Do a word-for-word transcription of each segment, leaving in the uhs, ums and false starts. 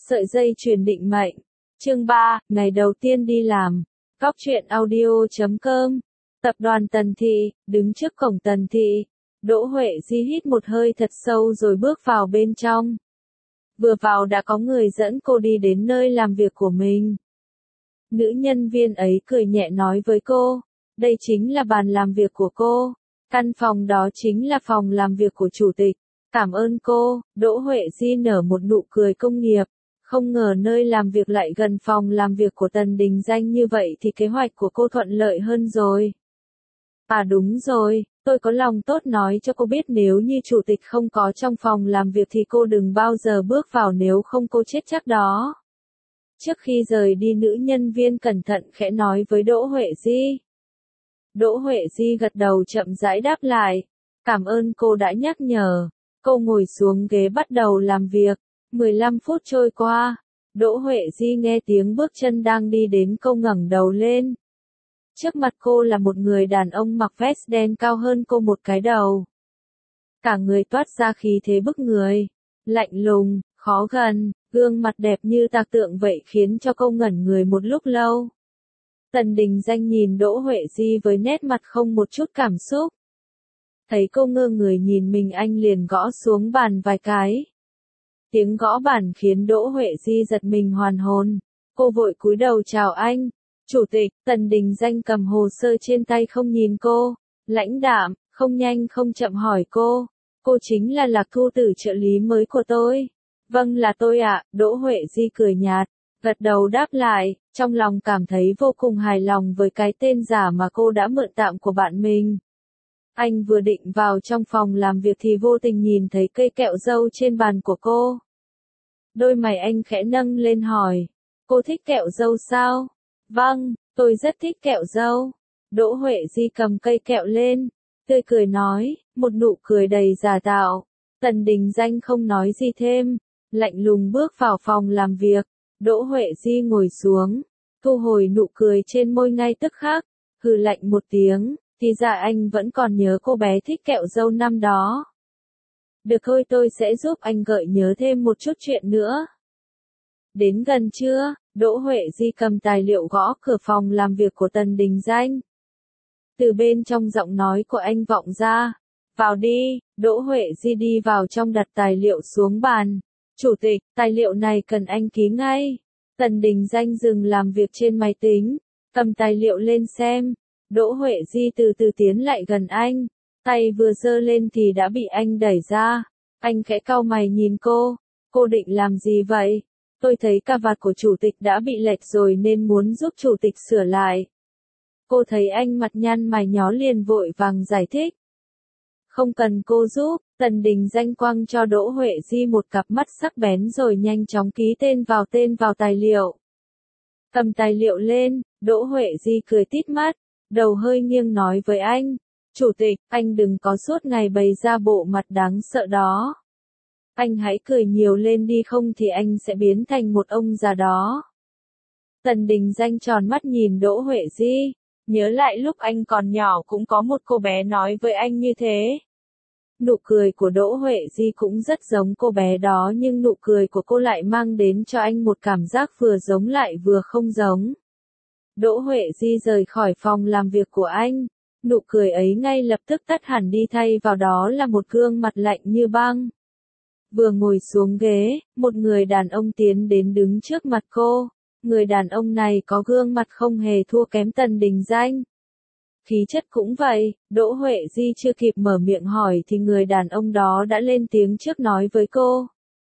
Sợi dây chuyền định mệnh. Chương ba, ngày đầu tiên đi làm. Góc truyện audio chấm com. Tập đoàn Tần Thị, đứng trước cổng Tần Thị. Đỗ Huệ Di hít một hơi thật sâu rồi bước vào bên trong. Vừa vào đã có người dẫn cô đi đến nơi làm việc của mình. Nữ nhân viên ấy cười nhẹ nói với cô, đây chính là bàn làm việc của cô. Căn phòng đó chính là phòng làm việc của chủ tịch. Cảm ơn cô. Đỗ Huệ Di nở một nụ cười công nghiệp. Không ngờ nơi làm việc lại gần phòng làm việc của Tần Đình Danh như vậy thì kế hoạch của cô thuận lợi hơn rồi. À đúng rồi, tôi có lòng tốt nói cho cô biết nếu như chủ tịch không có trong phòng làm việc thì cô đừng bao giờ bước vào, nếu không cô chết chắc đó. Trước khi rời đi, nữ nhân viên cẩn thận khẽ nói với Đỗ Huệ Di. Đỗ Huệ Di gật đầu chậm rãi đáp lại. Cảm ơn cô đã nhắc nhở. Cô ngồi xuống ghế bắt đầu làm việc. mười lăm phút trôi qua. Đỗ Huệ Di nghe tiếng bước chân đang đi đến, cô ngẩng đầu lên. Trước mặt cô là một người đàn ông mặc vest đen cao hơn cô một cái đầu. Cả người toát ra khí thế bức người. Lạnh lùng, khó gần, gương mặt đẹp như tạc tượng vậy khiến cho cô ngẩn người một lúc lâu. Tần Đình Danh nhìn Đỗ Huệ Di với nét mặt không một chút cảm xúc. Thấy cô ngơ người nhìn mình, anh liền gõ xuống bàn vài cái. Tiếng gõ bàn khiến Đỗ Huệ Di giật mình hoàn hồn. Cô vội cúi đầu chào anh. Chủ tịch. Tần Đình Danh cầm hồ sơ trên tay không nhìn cô. Lãnh đạm, không nhanh không chậm hỏi cô. Cô chính là Lạc Thu Tử, trợ lý mới của tôi. Vâng, là tôi ạ. Đỗ Huệ Di cười nhạt, gật đầu đáp lại, trong lòng cảm thấy vô cùng hài lòng với cái tên giả mà cô đã mượn tạm của bạn mình. Anh vừa định vào trong phòng làm việc thì vô tình nhìn thấy cây kẹo dâu trên bàn của cô. Đôi mày anh khẽ nâng lên hỏi, cô thích kẹo dâu sao? Vâng, tôi rất thích kẹo dâu. Đỗ Huệ Di cầm cây kẹo lên, tươi cười nói, một nụ cười đầy giả tạo. Tần Đình Danh không nói gì thêm, lạnh lùng bước vào phòng làm việc. Đỗ Huệ Di ngồi xuống, thu hồi nụ cười trên môi ngay tức khắc, hừ lạnh một tiếng, thì ra anh vẫn còn nhớ cô bé thích kẹo dâu năm đó. Được thôi, tôi sẽ giúp anh gợi nhớ thêm một chút chuyện nữa. Đến gần trưa, Đỗ Huệ Di cầm tài liệu gõ cửa phòng làm việc của Tần Đình Danh. Từ bên trong giọng nói của anh vọng ra, vào đi. Đỗ Huệ Di đi vào trong đặt tài liệu xuống bàn. Chủ tịch, tài liệu này cần anh ký ngay. Tần Đình Danh dừng làm việc trên máy tính, cầm tài liệu lên xem. Đỗ Huệ Di từ từ tiến lại gần anh, tay vừa giơ lên thì đã bị anh đẩy ra. Anh khẽ cau mày nhìn cô, cô định làm gì vậy? Tôi thấy cà vạt của chủ tịch đã bị lệch rồi nên muốn giúp chủ tịch sửa lại. Cô thấy anh mặt nhăn mày nhó liền vội vàng giải thích. Không cần cô giúp. Tần Đình Danh quăng cho Đỗ Huệ Di một cặp mắt sắc bén rồi nhanh chóng ký tên vào tên vào tài liệu. Cầm tài liệu lên, Đỗ Huệ Di cười tít mắt, đầu hơi nghiêng nói với anh, chủ tịch, anh đừng có suốt ngày bày ra bộ mặt đáng sợ đó. Anh hãy cười nhiều lên đi, không thì anh sẽ biến thành một ông già đó. Tần Đình Danh tròn mắt nhìn Đỗ Huệ Di, nhớ lại lúc anh còn nhỏ cũng có một cô bé nói với anh như thế. Nụ cười của Đỗ Huệ Di cũng rất giống cô bé đó, nhưng nụ cười của cô lại mang đến cho anh một cảm giác vừa giống lại vừa không giống. Đỗ Huệ Di rời khỏi phòng làm việc của anh, nụ cười ấy ngay lập tức tắt hẳn đi, thay vào đó là một gương mặt lạnh như băng. Vừa ngồi xuống ghế, một người đàn ông tiến đến đứng trước mặt cô. Người đàn ông này có gương mặt không hề thua kém Tần Đình Danh. Khí chất cũng vậy. Đỗ Huệ Di chưa kịp mở miệng hỏi thì người đàn ông đó đã lên tiếng trước nói với cô.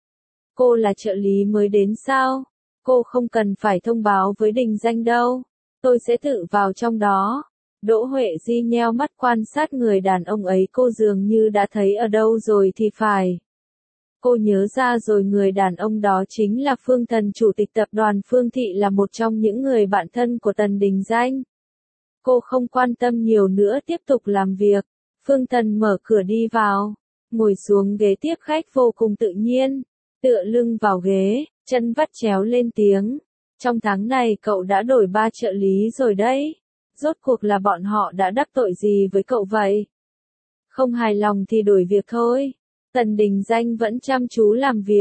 Cô là trợ lý mới đến sao? Cô không cần phải thông báo với Đình Danh đâu. Tôi sẽ tự vào trong đó. Đỗ Huệ Di nheo mắt quan sát người đàn ông ấy, cô dường như đã thấy ở đâu rồi thì phải. Cô nhớ ra rồi, người đàn ông đó chính là Phương Thần, chủ tịch tập đoàn Phương Thị, là một trong những người bạn thân của Tần Đình Danh. Cô không quan tâm nhiều nữa, tiếp tục làm việc. Phương Thần mở cửa đi vào, ngồi xuống ghế tiếp khách vô cùng tự nhiên, tựa lưng vào ghế, chân vắt chéo lên tiếng. Trong tháng này cậu đã đổi ba trợ lý rồi đấy. Rốt cuộc là bọn họ đã đắc tội gì với cậu vậy? Không hài lòng thì đổi việc thôi. Tần Đình Danh vẫn chăm chú làm việc.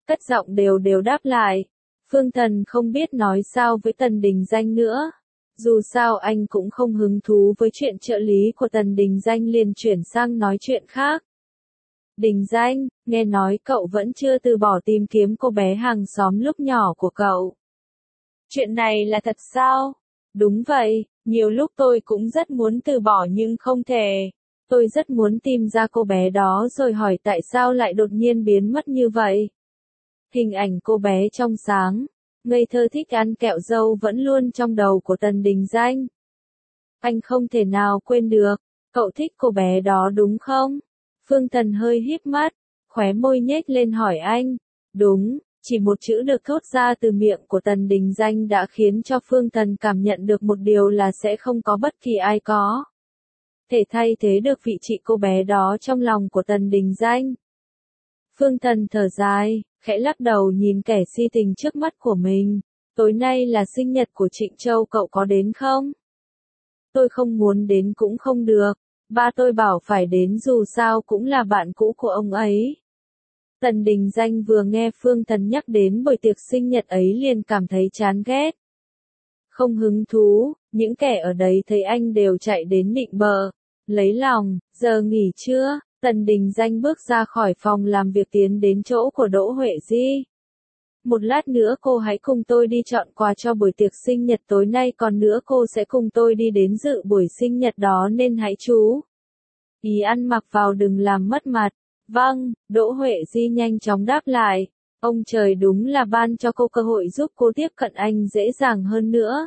cất giọng đều đều đáp lại. Phương Thần không biết nói sao với Tần Đình Danh nữa. Dù sao anh cũng không hứng thú với chuyện trợ lý của Tần Đình Danh, liền chuyển sang nói chuyện khác. Đình Danh, nghe nói cậu vẫn chưa từ bỏ tìm kiếm cô bé hàng xóm lúc nhỏ của cậu. Chuyện này là thật sao? Đúng vậy, nhiều lúc tôi cũng rất muốn từ bỏ nhưng không thể. Tôi rất muốn tìm ra cô bé đó rồi hỏi tại sao lại đột nhiên biến mất như vậy. Hình ảnh cô bé trong sáng, ngây thơ thích ăn kẹo dâu vẫn luôn trong đầu của Tần Đình Danh. Anh không thể nào quên được, cậu thích cô bé đó đúng không? Phương Thần hơi híp mắt, khóe môi nhếch lên hỏi anh. Đúng, chỉ một chữ được thốt ra từ miệng của Tần Đình Danh đã khiến cho Phương Thần cảm nhận được một điều là sẽ không có bất kỳ ai có thể thay thế được vị trí cô bé đó trong lòng của Tần Đình Danh. Phương Thần thở dài, khẽ lắc đầu nhìn kẻ si tình trước mắt của mình. Tối nay là sinh nhật của Trịnh Châu, cậu có đến không? Tôi không muốn đến cũng không được. Ba tôi bảo phải đến, dù sao cũng là bạn cũ của ông ấy. Tần Đình Danh vừa nghe Phương Thần nhắc đến buổi tiệc sinh nhật ấy liền cảm thấy chán ghét. Không hứng thú, những kẻ ở đấy thấy anh đều chạy đến nịnh bợ, lấy lòng. Giờ nghỉ trưa, Tần Đình Danh bước ra khỏi phòng làm việc tiến đến chỗ của Đỗ Huệ Di. Một lát nữa cô hãy cùng tôi đi chọn quà cho buổi tiệc sinh nhật tối nay, còn nữa cô sẽ cùng tôi đi đến dự buổi sinh nhật đó nên hãy chú ý ăn mặc vào, đừng làm mất mặt. Vâng, Đỗ Huệ Di nhanh chóng đáp lại. Ông trời đúng là ban cho cô cơ hội giúp cô tiếp cận anh dễ dàng hơn nữa.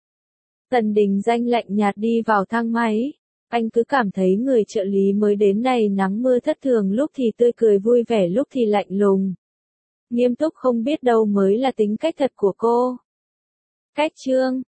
Tần Đình Danh lạnh nhạt đi vào thang máy. Anh cứ cảm thấy người trợ lý mới đến này nắng mưa thất thường, lúc thì tươi cười vui vẻ lúc thì lạnh lùng. Nghiêm túc không biết đâu mới là tính cách thật của cô. Cách chương